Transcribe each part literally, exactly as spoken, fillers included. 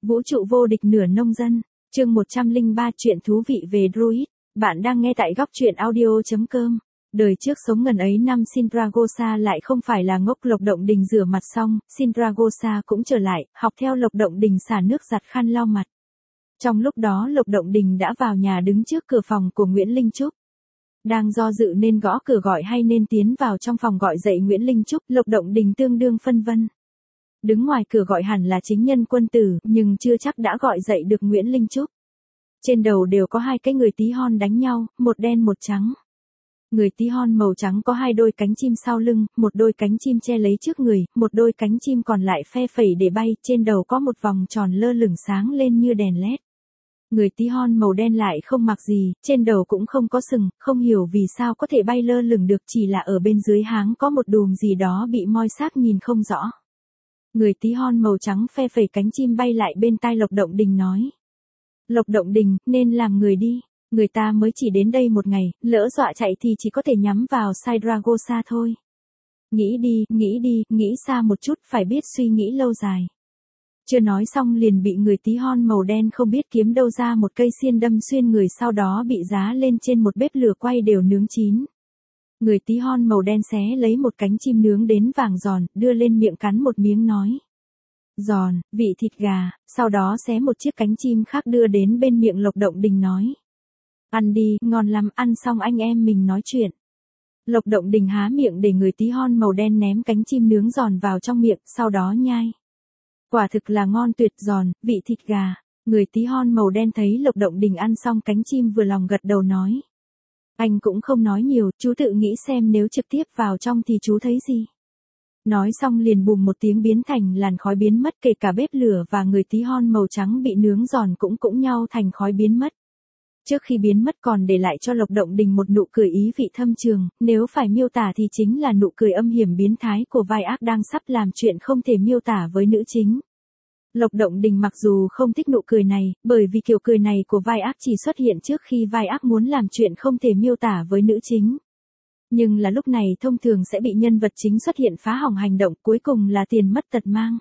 Vũ trụ vô địch nửa nông dân, chương một trăm lẻ ba chuyện thú vị về Druid. Bạn đang nghe tại góc truyện audio chấm com. Đời trước sống ngần ấy năm Sindragosa lại không phải là ngốc. Lộc Động Đình rửa mặt xong, Sindragosa cũng trở lại, học theo Lộc Động Đình xả nước giặt khăn lau mặt. Trong lúc đó Lộc Động Đình đã vào nhà đứng trước cửa phòng của Nguyễn Linh Trúc. Đang do dự nên gõ cửa gọi hay nên tiến vào trong phòng gọi dậy Nguyễn Linh Trúc, Lộc Động Đình tương đương phân vân. Đứng ngoài cửa gọi hẳn là chính nhân quân tử, nhưng chưa chắc đã gọi dậy được Nguyễn Linh Trúc. Trên đầu đều có hai cái người tí hon đánh nhau, một đen một trắng. Người tí hon màu trắng có hai đôi cánh chim sau lưng, một đôi cánh chim che lấy trước người, một đôi cánh chim còn lại phe phẩy để bay, trên đầu có một vòng tròn lơ lửng sáng lên như đèn led. Người tí hon màu đen lại không mặc gì, trên đầu cũng không có sừng, không hiểu vì sao có thể bay lơ lửng được, chỉ là ở bên dưới háng có một đùm gì đó bị moi xác nhìn không rõ. Người tí hon màu trắng phe phẩy cánh chim bay lại bên tai Lộc Động Đình nói. Lộc Động Đình, nên làm người đi, người ta mới chỉ đến đây một ngày, lỡ dọa chạy thì chỉ có thể nhắm vào Sindragosa thôi. Nghĩ đi, nghĩ đi, nghĩ xa một chút, phải biết suy nghĩ lâu dài. Chưa nói xong liền bị người tí hon màu đen không biết kiếm đâu ra một cây xiên đâm xuyên người, sau đó bị giá lên trên một bếp lửa quay đều nướng chín. Người tí hon màu đen xé lấy một cánh chim nướng đến vàng giòn, đưa lên miệng cắn một miếng nói. Giòn, vị thịt gà, sau đó xé một chiếc cánh chim khác đưa đến bên miệng Lộc Động Đình nói. Ăn đi, ngon lắm, ăn xong anh em mình nói chuyện. Lộc Động Đình há miệng để người tí hon màu đen ném cánh chim nướng giòn vào trong miệng, sau đó nhai. Quả thực là ngon tuyệt, giòn, vị thịt gà. Người tí hon màu đen thấy Lộc Động Đình ăn xong cánh chim vừa lòng gật đầu nói. Anh cũng không nói nhiều, chú tự nghĩ xem nếu trực tiếp vào trong thì chú thấy gì. Nói xong liền bùm một tiếng biến thành làn khói biến mất, kể cả bếp lửa và người tí hon màu trắng bị nướng giòn cũng cũng nhau thành khói biến mất. Trước khi biến mất còn để lại cho Lộc Động Đình một nụ cười ý vị thâm trường, nếu phải miêu tả thì chính là nụ cười âm hiểm biến thái của vai ác đang sắp làm chuyện không thể miêu tả với nữ chính. Lộc Động Đình mặc dù không thích nụ cười này, bởi vì kiểu cười này của vai ác chỉ xuất hiện trước khi vai ác muốn làm chuyện không thể miêu tả với nữ chính. Nhưng là lúc này thông thường sẽ bị nhân vật chính xuất hiện phá hỏng hành động, cuối cùng là tiền mất tật mang.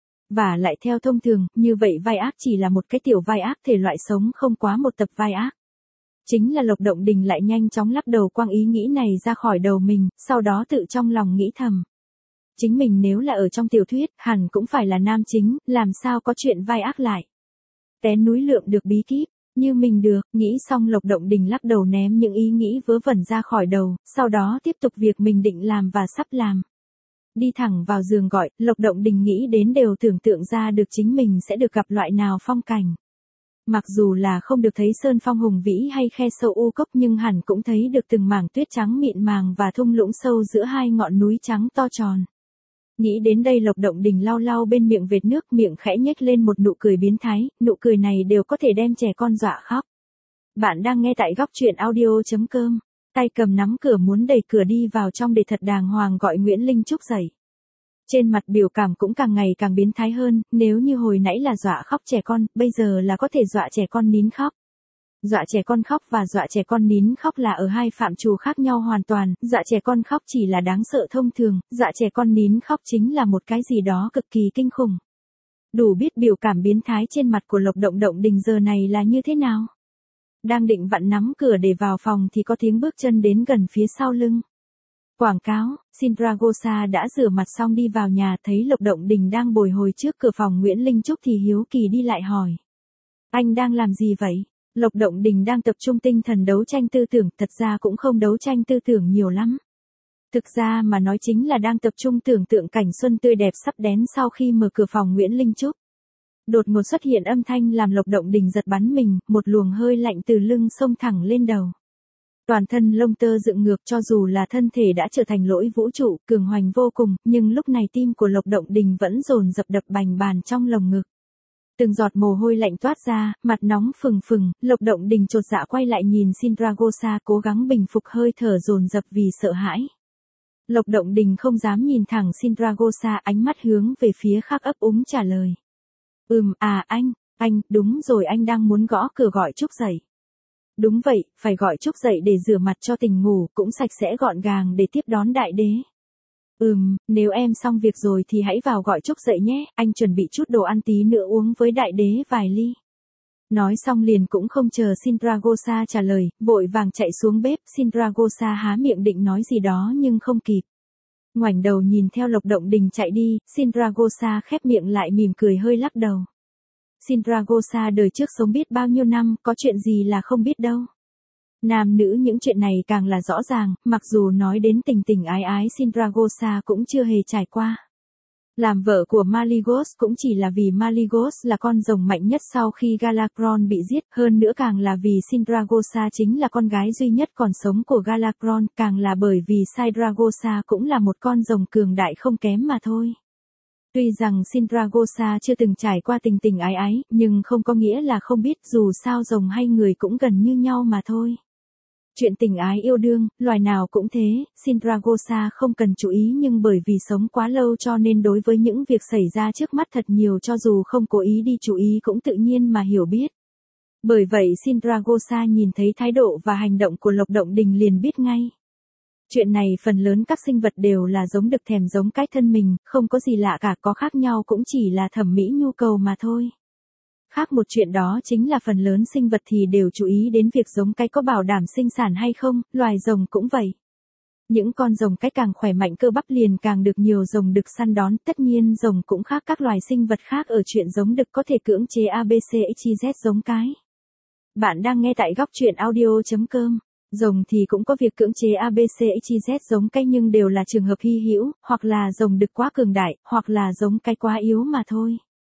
Và lại theo thông thường, như vậy vai ác chỉ là một cái tiểu vai ác thể loại sống không quá một tập vai ác. Chính là Lộc Động Đình lại nhanh chóng lắc đầu quăng ý nghĩ này ra khỏi đầu mình, sau đó tự trong lòng nghĩ thầm. Chính mình nếu là ở trong tiểu thuyết, hẳn cũng phải là nam chính, làm sao có chuyện vai ác lại. Té núi lượm được bí kíp, như mình được, nghĩ xong Lộc Động Đình lắc đầu ném những ý nghĩ vớ vẩn ra khỏi đầu, sau đó tiếp tục việc mình định làm và sắp làm. Đi thẳng vào giường gọi, Lộc Động Đình nghĩ đến đều tưởng tượng ra được chính mình sẽ được gặp loại nào phong cảnh. Mặc dù là không được thấy sơn phong hùng vĩ hay khe sâu u cốc, nhưng hẳn cũng thấy được từng mảng tuyết trắng mịn màng và thung lũng sâu giữa hai ngọn núi trắng to tròn. Nghĩ đến đây Lộc Động Đình lau lau bên miệng vệt nước, miệng khẽ nhếch lên một nụ cười biến thái, nụ cười này đều có thể đem trẻ con dọa khóc. Bạn đang nghe tại góc truyện audio chấm com. Tay cầm nắm cửa muốn đẩy cửa đi vào trong để thật đàng hoàng gọi Nguyễn Linh Trúc dậy. Trên mặt biểu cảm cũng càng ngày càng biến thái hơn, nếu như hồi nãy là dọa khóc trẻ con, bây giờ là có thể dọa trẻ con nín khóc. Dọa trẻ con khóc và dọa trẻ con nín khóc là ở hai phạm trù khác nhau hoàn toàn, dọa trẻ con khóc chỉ là đáng sợ thông thường, dọa trẻ con nín khóc chính là một cái gì đó cực kỳ kinh khủng. Đủ biết biểu cảm biến thái trên mặt của Lộc Động Động Đình giờ này là như thế nào. Đang định vặn nắm cửa để vào phòng thì có tiếng bước chân đến gần phía sau lưng. Quảng cáo, Sindragosa đã rửa mặt xong đi vào nhà, thấy Lộc Động Đình đang bồi hồi trước cửa phòng Nguyễn Linh Trúc thì hiếu kỳ đi lại hỏi. Anh đang làm gì vậy? Lộc Động Đình đang tập trung tinh thần đấu tranh tư tưởng, thật ra cũng không đấu tranh tư tưởng nhiều lắm. Thực ra mà nói chính là đang tập trung tưởng tượng cảnh xuân tươi đẹp sắp đến sau khi mở cửa phòng Nguyễn Linh Trúc. Đột ngột xuất hiện âm thanh làm Lộc Động Đình giật bắn mình, một luồng hơi lạnh từ lưng xông thẳng lên đầu. Toàn thân lông tơ dựng ngược, cho dù là thân thể đã trở thành lỗi vũ trụ, cường hoành vô cùng, nhưng lúc này tim của Lộc Động Đình vẫn dồn dập đập bành bàn trong lồng ngực. Từng giọt mồ hôi lạnh toát ra, mặt nóng phừng phừng, Lộc Động Đình chột dạ quay lại nhìn Sindragosa cố gắng bình phục hơi thở dồn dập vì sợ hãi. Lộc Động Đình không dám nhìn thẳng Sindragosa, ánh mắt hướng về phía khác ấp úng trả lời. Ừm, à anh, anh, đúng rồi, anh đang muốn gõ cửa gọi Trúc dậy. Đúng vậy, phải gọi Trúc dậy để rửa mặt cho tỉnh ngủ, cũng sạch sẽ gọn gàng để tiếp đón đại đế. Ừm, nếu em xong việc rồi thì hãy vào gọi Trúc dậy nhé, anh chuẩn bị chút đồ ăn tí nữa uống với đại đế vài ly. Nói xong liền cũng không chờ Sindragosa trả lời, vội vàng chạy xuống bếp. Sindragosa há miệng định nói gì đó nhưng không kịp. Ngoảnh đầu nhìn theo Lộc Động Đình chạy đi, Sindragosa khép miệng lại mỉm cười hơi lắc đầu. Sindragosa đời trước sống biết bao nhiêu năm, có chuyện gì là không biết đâu. Nam nữ những chuyện này càng là rõ ràng, mặc dù nói đến tình tình ái ái Sindragosa cũng chưa hề trải qua. Làm vợ của Malygos cũng chỉ là vì Malygos là con rồng mạnh nhất sau khi Galakron bị giết, hơn nữa càng là vì Sindragosa chính là con gái duy nhất còn sống của Galakron, càng là bởi vì Sindragosa cũng là một con rồng cường đại không kém mà thôi. Tuy rằng Sindragosa chưa từng trải qua tình tình ái ái, nhưng không có nghĩa là không biết, dù sao rồng hay người cũng gần như nhau mà thôi. Chuyện tình ái yêu đương, loài nào cũng thế, Sindragosa không cần chú ý nhưng bởi vì sống quá lâu cho nên đối với những việc xảy ra trước mắt thật nhiều cho dù không cố ý đi chú ý cũng tự nhiên mà hiểu biết. Bởi vậy Sindragosa nhìn thấy thái độ và hành động của Lộc Động Đình liền biết ngay. Chuyện này phần lớn các sinh vật đều là giống được thèm giống cái thân mình, không có gì lạ cả, có khác nhau cũng chỉ là thẩm mỹ nhu cầu mà thôi. Khác một chuyện đó chính là phần lớn sinh vật thì đều chú ý đến việc giống cái có bảo đảm sinh sản hay không, loài rồng cũng vậy. Những con rồng cái càng khỏe mạnh cơ bắp liền càng được nhiều rồng đực săn đón, tất nhiên rồng cũng khác các loài sinh vật khác ở chuyện giống đực có thể cưỡng chế a bê xê ích i dét giống cái. Bạn đang nghe tại góc truyện audio chấm com. Rồng thì cũng có việc cưỡng chế a bê xê ích i dét giống cái nhưng đều là trường hợp hy hữu, hoặc là rồng đực quá cường đại, hoặc là giống cái quá yếu mà thôi.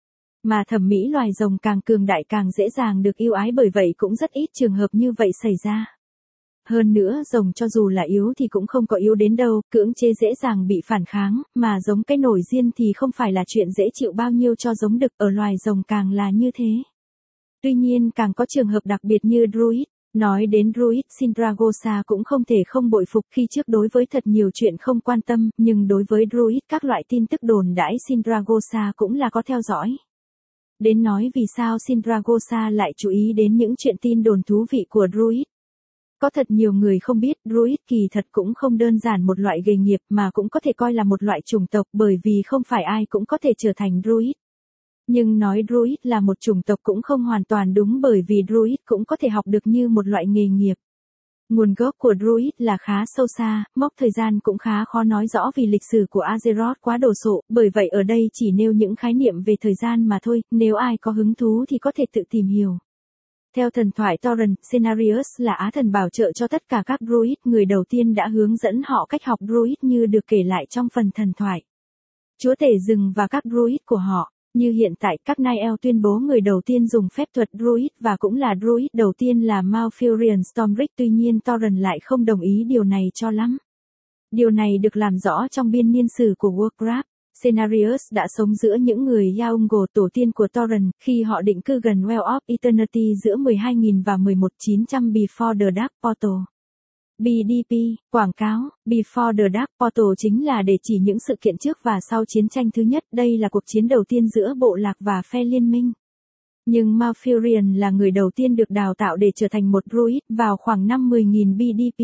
Mà thẩm mỹ loài rồng càng cường đại càng dễ dàng được yêu ái, bởi vậy cũng rất ít trường hợp như vậy xảy ra. Hơn nữa rồng cho dù là yếu thì cũng không có yếu đến đâu, cưỡng chế dễ dàng bị phản kháng, mà giống cái nổi diên thì không phải là chuyện dễ chịu bao nhiêu cho giống đực, ở loài rồng càng là như thế. Tuy nhiên càng có trường hợp đặc biệt như Druid. Nói đến Druid, Sindragosa cũng không thể không bội phục, khi trước đối với thật nhiều chuyện không quan tâm, nhưng đối với Druid các loại tin tức đồn đãi Sindragosa cũng là có theo dõi. Đến nói vì sao Sindragosa lại chú ý đến những chuyện tin đồn thú vị của Druid. Có thật nhiều người không biết, Druid kỳ thật cũng không đơn giản một loại nghề nghiệp mà cũng có thể coi là một loại chủng tộc, bởi vì không phải ai cũng có thể trở thành Druid. Nhưng nói Druid là một chủng tộc cũng không hoàn toàn đúng, bởi vì Druid cũng có thể học được như một loại nghề nghiệp. Nguồn gốc của Druid là khá sâu xa, mốc thời gian cũng khá khó nói rõ vì lịch sử của Azeroth quá đồ sộ, bởi vậy ở đây chỉ nêu những khái niệm về thời gian mà thôi, nếu ai có hứng thú thì có thể tự tìm hiểu. Theo thần thoại Torrent, Cenarius là á thần bảo trợ cho tất cả các Druid, người đầu tiên đã hướng dẫn họ cách học Druid như được kể lại trong phần thần thoại. Chúa tể rừng và các Druid của họ. Như hiện tại, các Niall tuyên bố người đầu tiên dùng phép thuật Druid và cũng là Druid đầu tiên là Malfurion Stormbrick, tuy nhiên Torrent lại không đồng ý điều này cho lắm. Điều này được làm rõ trong biên niên sử của Warcraft. Cenarius đã sống giữa những người Yaungo, tổ tiên của Torrent, khi họ định cư gần Well of Eternity giữa mười hai nghìn và mười một nghìn chín trăm Before the Dark Portal. bê đê pê, quảng cáo, Before the Dark Portal chính là để chỉ những sự kiện trước và sau chiến tranh thứ nhất, đây là cuộc chiến đầu tiên giữa bộ lạc và phe liên minh. Nhưng Malfurion là người đầu tiên được đào tạo để trở thành một Druid vào khoảng năm mười nghìn bê đê pê.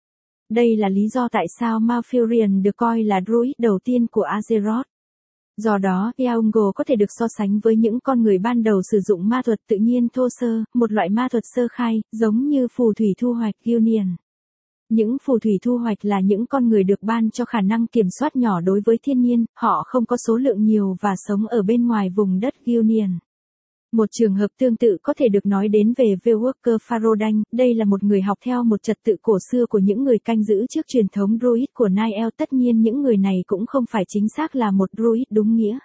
Đây là lý do tại sao Malfurion được coi là Druid đầu tiên của Azeroth. Do đó, Yaungo có thể được so sánh với những con người ban đầu sử dụng ma thuật tự nhiên thô sơ, một loại ma thuật sơ khai, giống như phù thủy thu hoạch Gilnean. Những phù thủy thu hoạch là những con người được ban cho khả năng kiểm soát nhỏ đối với thiên nhiên, họ không có số lượng nhiều và sống ở bên ngoài vùng đất Gilnean. Một trường hợp tương tự có thể được nói đến về Veilworker Farodan, đây là một người học theo một trật tự cổ xưa của những người canh giữ trước truyền thống Druid của Niall, tất nhiên những người này cũng không phải chính xác là một Druid đúng nghĩa.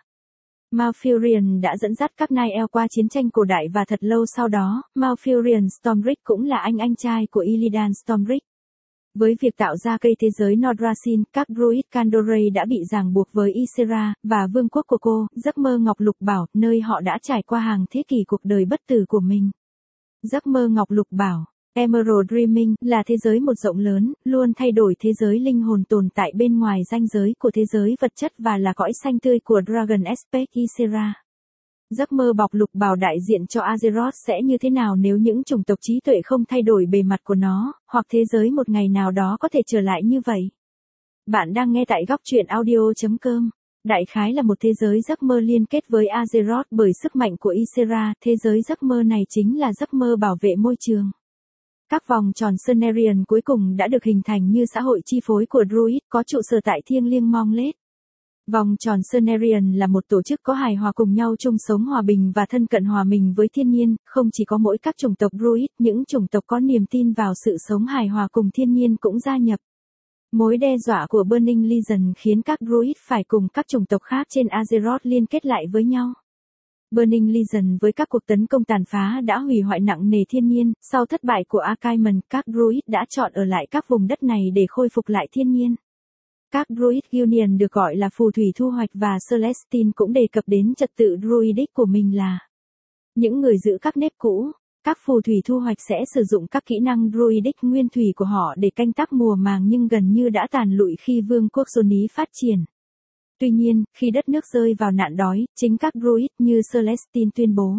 Malfurion đã dẫn dắt các Niall qua chiến tranh cổ đại và thật lâu sau đó, Malfurion Stormbrick cũng là anh anh trai của Illidan Stormbrick. Với việc tạo ra cây thế giới Nordrassil, các Druid Kandorei đã bị ràng buộc với Ysera, và vương quốc của cô, giấc mơ Ngọc Lục Bảo, nơi họ đã trải qua hàng thế kỷ cuộc đời bất tử của mình. Giấc mơ Ngọc Lục Bảo, Emerald Dreaming, là thế giới một rộng lớn, luôn thay đổi thế giới linh hồn tồn tại bên ngoài ranh giới của thế giới vật chất và là cõi xanh tươi của Dragon Aspect Ysera. Giấc mơ bọc lục bào đại diện cho Azeroth sẽ như thế nào nếu những chủng tộc trí tuệ không thay đổi bề mặt của nó, hoặc thế giới một ngày nào đó có thể trở lại như vậy. Bạn đang nghe tại góc truyện audio chấm com. Đại khái là một thế giới giấc mơ liên kết với Azeroth bởi sức mạnh của Ysera, thế giới giấc mơ này chính là giấc mơ bảo vệ môi trường. Các vòng tròn Cenarion cuối cùng đã được hình thành như xã hội chi phối của Druid, có trụ sở tại thiêng liêng Monglet. Vòng tròn Cenarion là một tổ chức có hài hòa cùng nhau chung sống hòa bình và thân cận hòa mình với thiên nhiên, không chỉ có mỗi các chủng tộc Druid, những chủng tộc có niềm tin vào sự sống hài hòa cùng thiên nhiên cũng gia nhập. Mối đe dọa của Burning Legion khiến các Druid phải cùng các chủng tộc khác trên Azeroth liên kết lại với nhau. Burning Legion với các cuộc tấn công tàn phá đã hủy hoại nặng nề thiên nhiên, sau thất bại của Archimonde, các Druid đã chọn ở lại các vùng đất này để khôi phục lại thiên nhiên. Các Druid Union được gọi là phù thủy thu hoạch và Celestine cũng đề cập đến trật tự Druidic của mình là những người giữ các nếp cũ. Các phù thủy thu hoạch sẽ sử dụng các kỹ năng Druidic nguyên thủy của họ để canh tác mùa màng nhưng gần như đã tàn lụi khi vương quốc Johnny phát triển. Tuy nhiên, khi đất nước rơi vào nạn đói, chính các Druid như Celestine tuyên bố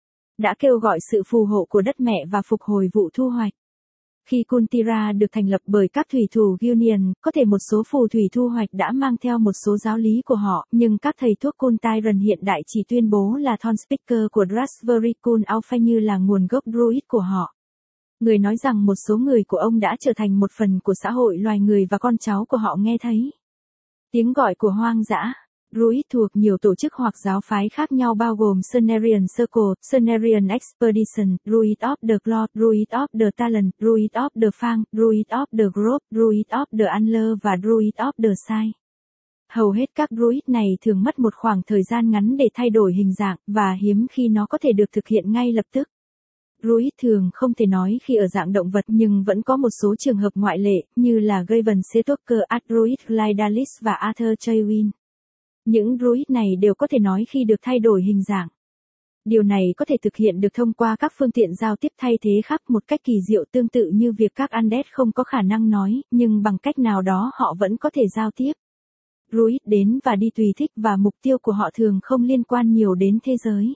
đã kêu gọi sự phù hộ của đất mẹ và phục hồi vụ thu hoạch. Khi Kultira được thành lập bởi các thủy thủ Union, có thể một số phù thủy thu hoạch đã mang theo một số giáo lý của họ, nhưng các thầy thuốc Kultiran hiện đại chỉ tuyên bố là Thornspeaker của Drasvery Kul Alpha như là nguồn gốc Druid của họ. Người nói rằng một số người của ông đã trở thành một phần của xã hội loài người và con cháu của họ nghe thấy tiếng gọi của hoang dã. Druid thuộc nhiều tổ chức hoặc giáo phái khác nhau bao gồm Cenarion Circle, Cenarion Expedition, Druid of the Claw, Druid of the Talon, Druid of the Fang, Druid of the Grove, Druid of the Antler và Druid of the Sai. Hầu hết các Druid này thường mất một khoảng thời gian ngắn để thay đổi hình dạng, và hiếm khi nó có thể được thực hiện ngay lập tức. Druid thường không thể nói khi ở dạng động vật nhưng vẫn có một số trường hợp ngoại lệ, như là Gaven Setoker, Adruid Glydalis và Arthur Chaywin. Những Druid này đều có thể nói khi được thay đổi hình dạng. Điều này có thể thực hiện được thông qua các phương tiện giao tiếp thay thế khác một cách kỳ diệu tương tự như việc các Undead không có khả năng nói, nhưng bằng cách nào đó họ vẫn có thể giao tiếp. Druid đến và đi tùy thích và mục tiêu của họ thường không liên quan nhiều đến thế giới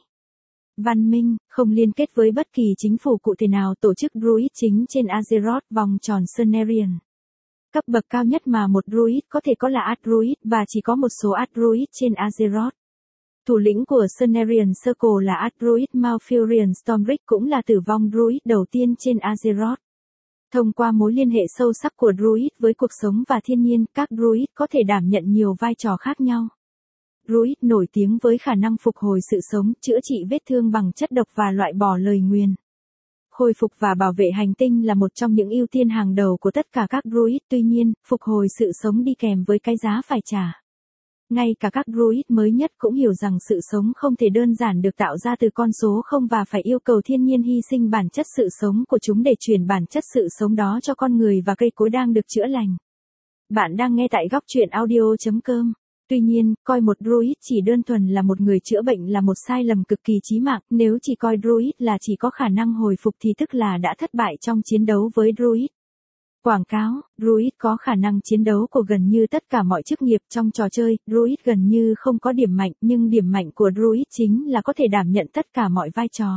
văn minh, không liên kết với bất kỳ chính phủ cụ thể nào. Tổ chức Druid chính trên Azeroth, vòng tròn Cenarion. Cấp bậc cao nhất mà một Druid có thể có là Ardruid, và chỉ có một số Ardruid trên Azeroth. Thủ lĩnh của Cenarion Circle là Ardruid Malfurion Stormbrick, cũng là tử vong Druid đầu tiên trên Azeroth. Thông qua mối liên hệ sâu sắc của Druid với cuộc sống và thiên nhiên, các Druid có thể đảm nhận nhiều vai trò khác nhau. Druid nổi tiếng với khả năng phục hồi sự sống, chữa trị vết thương bằng chất độc và loại bỏ lời nguyền. Khôi phục và bảo vệ hành tinh là một trong những ưu tiên hàng đầu của tất cả các Druid, tuy nhiên, phục hồi sự sống đi kèm với cái giá phải trả. Ngay cả các Druid mới nhất cũng hiểu rằng sự sống không thể đơn giản được tạo ra từ con số không và phải yêu cầu thiên nhiên hy sinh bản chất sự sống của chúng để truyền bản chất sự sống đó cho con người và cây cối đang được chữa lành. Bạn đang nghe tại góc truyện audio chấm com. Tuy nhiên, coi một Druid chỉ đơn thuần là một người chữa bệnh là một sai lầm cực kỳ chí mạng. Nếu chỉ coi Druid là chỉ có khả năng hồi phục thì tức là đã thất bại trong chiến đấu với Druid. Quảng cáo, Druid có khả năng chiến đấu của gần như tất cả mọi chức nghiệp trong trò chơi. Druid gần như không có điểm mạnh, nhưng điểm mạnh của Druid chính là có thể đảm nhận tất cả mọi vai trò.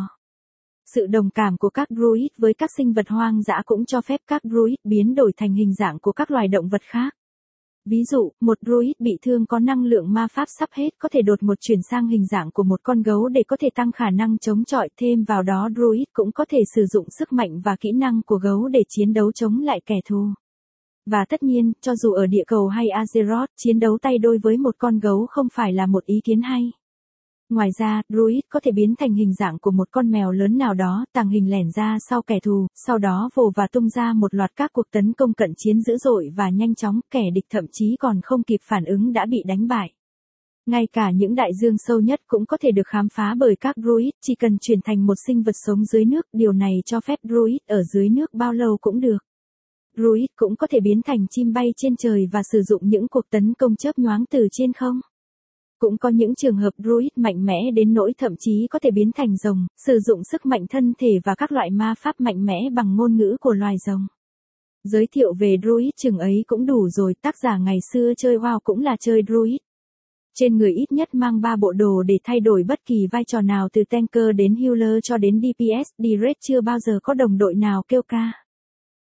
Sự đồng cảm của các Druid với các sinh vật hoang dã cũng cho phép các Druid biến đổi thành hình dạng của các loài động vật khác. Ví dụ, một Druid bị thương có năng lượng ma pháp sắp hết có thể đột ngột chuyển sang hình dạng của một con gấu để có thể tăng khả năng chống chọi. Thêm vào đó, Druid cũng có thể sử dụng sức mạnh và kỹ năng của gấu để chiến đấu chống lại kẻ thù. Và tất nhiên, cho dù ở địa cầu hay Azeroth, chiến đấu tay đôi với một con gấu không phải là một ý kiến hay. Ngoài ra, Druid có thể biến thành hình dạng của một con mèo lớn nào đó, tàng hình lẻn ra sau kẻ thù, sau đó vồ và tung ra một loạt các cuộc tấn công cận chiến dữ dội và nhanh chóng, kẻ địch thậm chí còn không kịp phản ứng đã bị đánh bại. Ngay cả những đại dương sâu nhất cũng có thể được khám phá bởi các Druid, chỉ cần chuyển thành một sinh vật sống dưới nước, điều này cho phép Druid ở dưới nước bao lâu cũng được. Druid cũng có thể biến thành chim bay trên trời và sử dụng những cuộc tấn công chớp nhoáng từ trên không. Cũng có những trường hợp Druid mạnh mẽ đến nỗi thậm chí có thể biến thành rồng, sử dụng sức mạnh thân thể và các loại ma pháp mạnh mẽ bằng ngôn ngữ của loài rồng. Giới thiệu về Druid chừng ấy cũng đủ rồi, tác giả ngày xưa chơi WoW cũng là chơi Druid. Trên người ít nhất mang ba bộ đồ để thay đổi bất kỳ vai trò nào từ tanker đến healer cho đến đê pê ét, Direct chưa bao giờ có đồng đội nào kêu ca.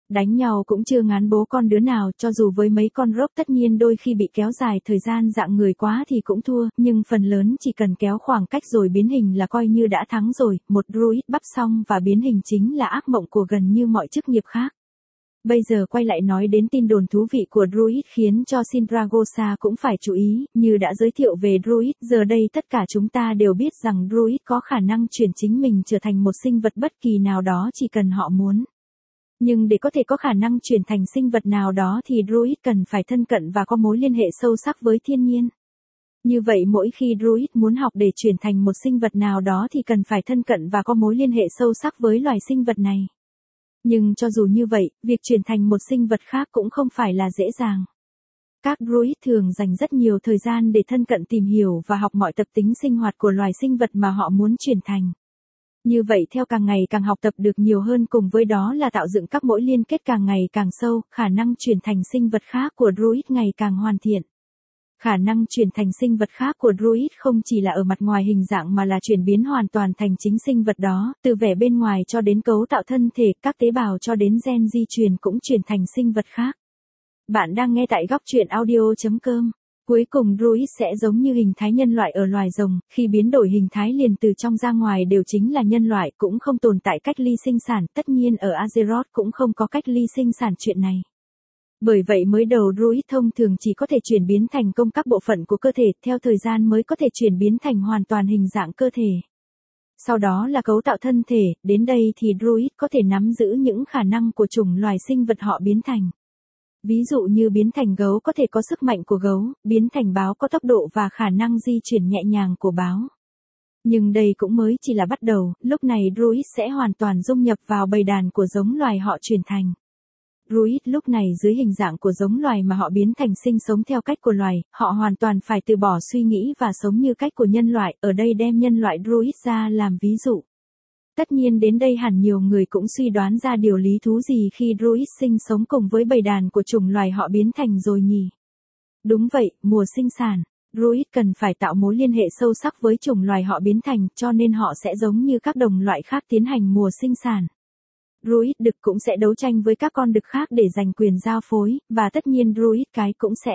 Đánh nhau cũng chưa ngán bố con đứa nào, cho dù với mấy con rogue tất nhiên đôi khi bị kéo dài thời gian dạng người quá thì cũng thua, nhưng phần lớn chỉ cần kéo khoảng cách rồi biến hình là coi như đã thắng rồi, một druid bắp xong và biến hình chính là ác mộng của gần như mọi chức nghiệp khác. Bây giờ quay lại nói đến tin đồn thú vị của Druid khiến cho Sindragosa cũng phải chú ý, như đã giới thiệu về Druid, giờ đây tất cả chúng ta đều biết rằng Druid có khả năng chuyển chính mình trở thành một sinh vật bất kỳ nào đó chỉ cần họ muốn. Nhưng để có thể có khả năng chuyển thành sinh vật nào đó thì Druid cần phải thân cận và có mối liên hệ sâu sắc với thiên nhiên. Như vậy mỗi khi Druid muốn học để chuyển thành một sinh vật nào đó thì cần phải thân cận và có mối liên hệ sâu sắc với loài sinh vật này. Nhưng cho dù như vậy, việc chuyển thành một sinh vật khác cũng không phải là dễ dàng. Các druid thường dành rất nhiều thời gian để thân cận tìm hiểu và học mọi tập tính sinh hoạt của loài sinh vật mà họ muốn chuyển thành. Như vậy theo càng ngày càng học tập được nhiều hơn cùng với đó là tạo dựng các mối liên kết càng ngày càng sâu, khả năng chuyển thành sinh vật khác của druid ngày càng hoàn thiện. Khả năng chuyển thành sinh vật khác của Druid không chỉ là ở mặt ngoài hình dạng mà là chuyển biến hoàn toàn thành chính sinh vật đó, từ vẻ bên ngoài cho đến cấu tạo thân thể, các tế bào cho đến gen di truyền cũng chuyển thành sinh vật khác. Bạn đang nghe tại góc truyện audio chấm com. Cuối cùng Druid sẽ giống như hình thái nhân loại ở loài rồng, khi biến đổi hình thái liền từ trong ra ngoài đều chính là nhân loại, cũng không tồn tại cách ly sinh sản, tất nhiên ở Azeroth cũng không có cách ly sinh sản chuyện này. Bởi vậy mới đầu Druid thông thường chỉ có thể chuyển biến thành công các bộ phận của cơ thể, theo thời gian mới có thể chuyển biến thành hoàn toàn hình dạng cơ thể. Sau đó là cấu tạo thân thể, đến đây thì Druid có thể nắm giữ những khả năng của chủng loài sinh vật họ biến thành. Ví dụ như biến thành gấu có thể có sức mạnh của gấu, biến thành báo có tốc độ và khả năng di chuyển nhẹ nhàng của báo. Nhưng đây cũng mới chỉ là bắt đầu, lúc này Druid sẽ hoàn toàn dung nhập vào bầy đàn của giống loài họ chuyển thành. Druid lúc này dưới hình dạng của giống loài mà họ biến thành sinh sống theo cách của loài, họ hoàn toàn phải từ bỏ suy nghĩ và sống như cách của nhân loại, ở đây đem nhân loại Druid ra làm ví dụ. Tất nhiên đến đây hẳn nhiều người cũng suy đoán ra điều lý thú gì khi Druid sinh sống cùng với bầy đàn của chủng loài họ biến thành rồi nhỉ? Đúng vậy, mùa sinh sản, Druid cần phải tạo mối liên hệ sâu sắc với chủng loài họ biến thành, cho nên họ sẽ giống như các đồng loại khác tiến hành mùa sinh sản. Druid đực cũng sẽ đấu tranh với các con đực khác để giành quyền giao phối, và tất nhiên Druid cái cũng sẽ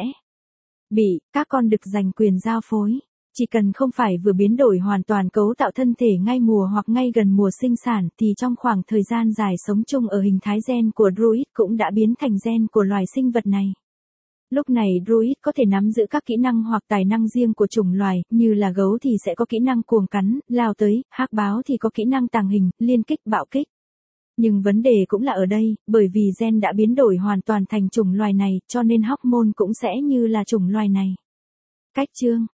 bị các con đực giành quyền giao phối. Chỉ cần không phải vừa biến đổi hoàn toàn cấu tạo thân thể ngay mùa hoặc ngay gần mùa sinh sản thì trong khoảng thời gian dài sống chung ở hình thái gen của Druid cũng đã biến thành gen của loài sinh vật này. Lúc này Druid có thể nắm giữ các kỹ năng hoặc tài năng riêng của chủng loài, như là gấu thì sẽ có kỹ năng cuồng cắn, lao tới, hắc báo thì có kỹ năng tàng hình, liên kích, bạo kích. Nhưng vấn đề cũng là ở đây, bởi vì gen đã biến đổi hoàn toàn thành chủng loài này, cho nên hormone cũng sẽ như là chủng loài này. Cách chương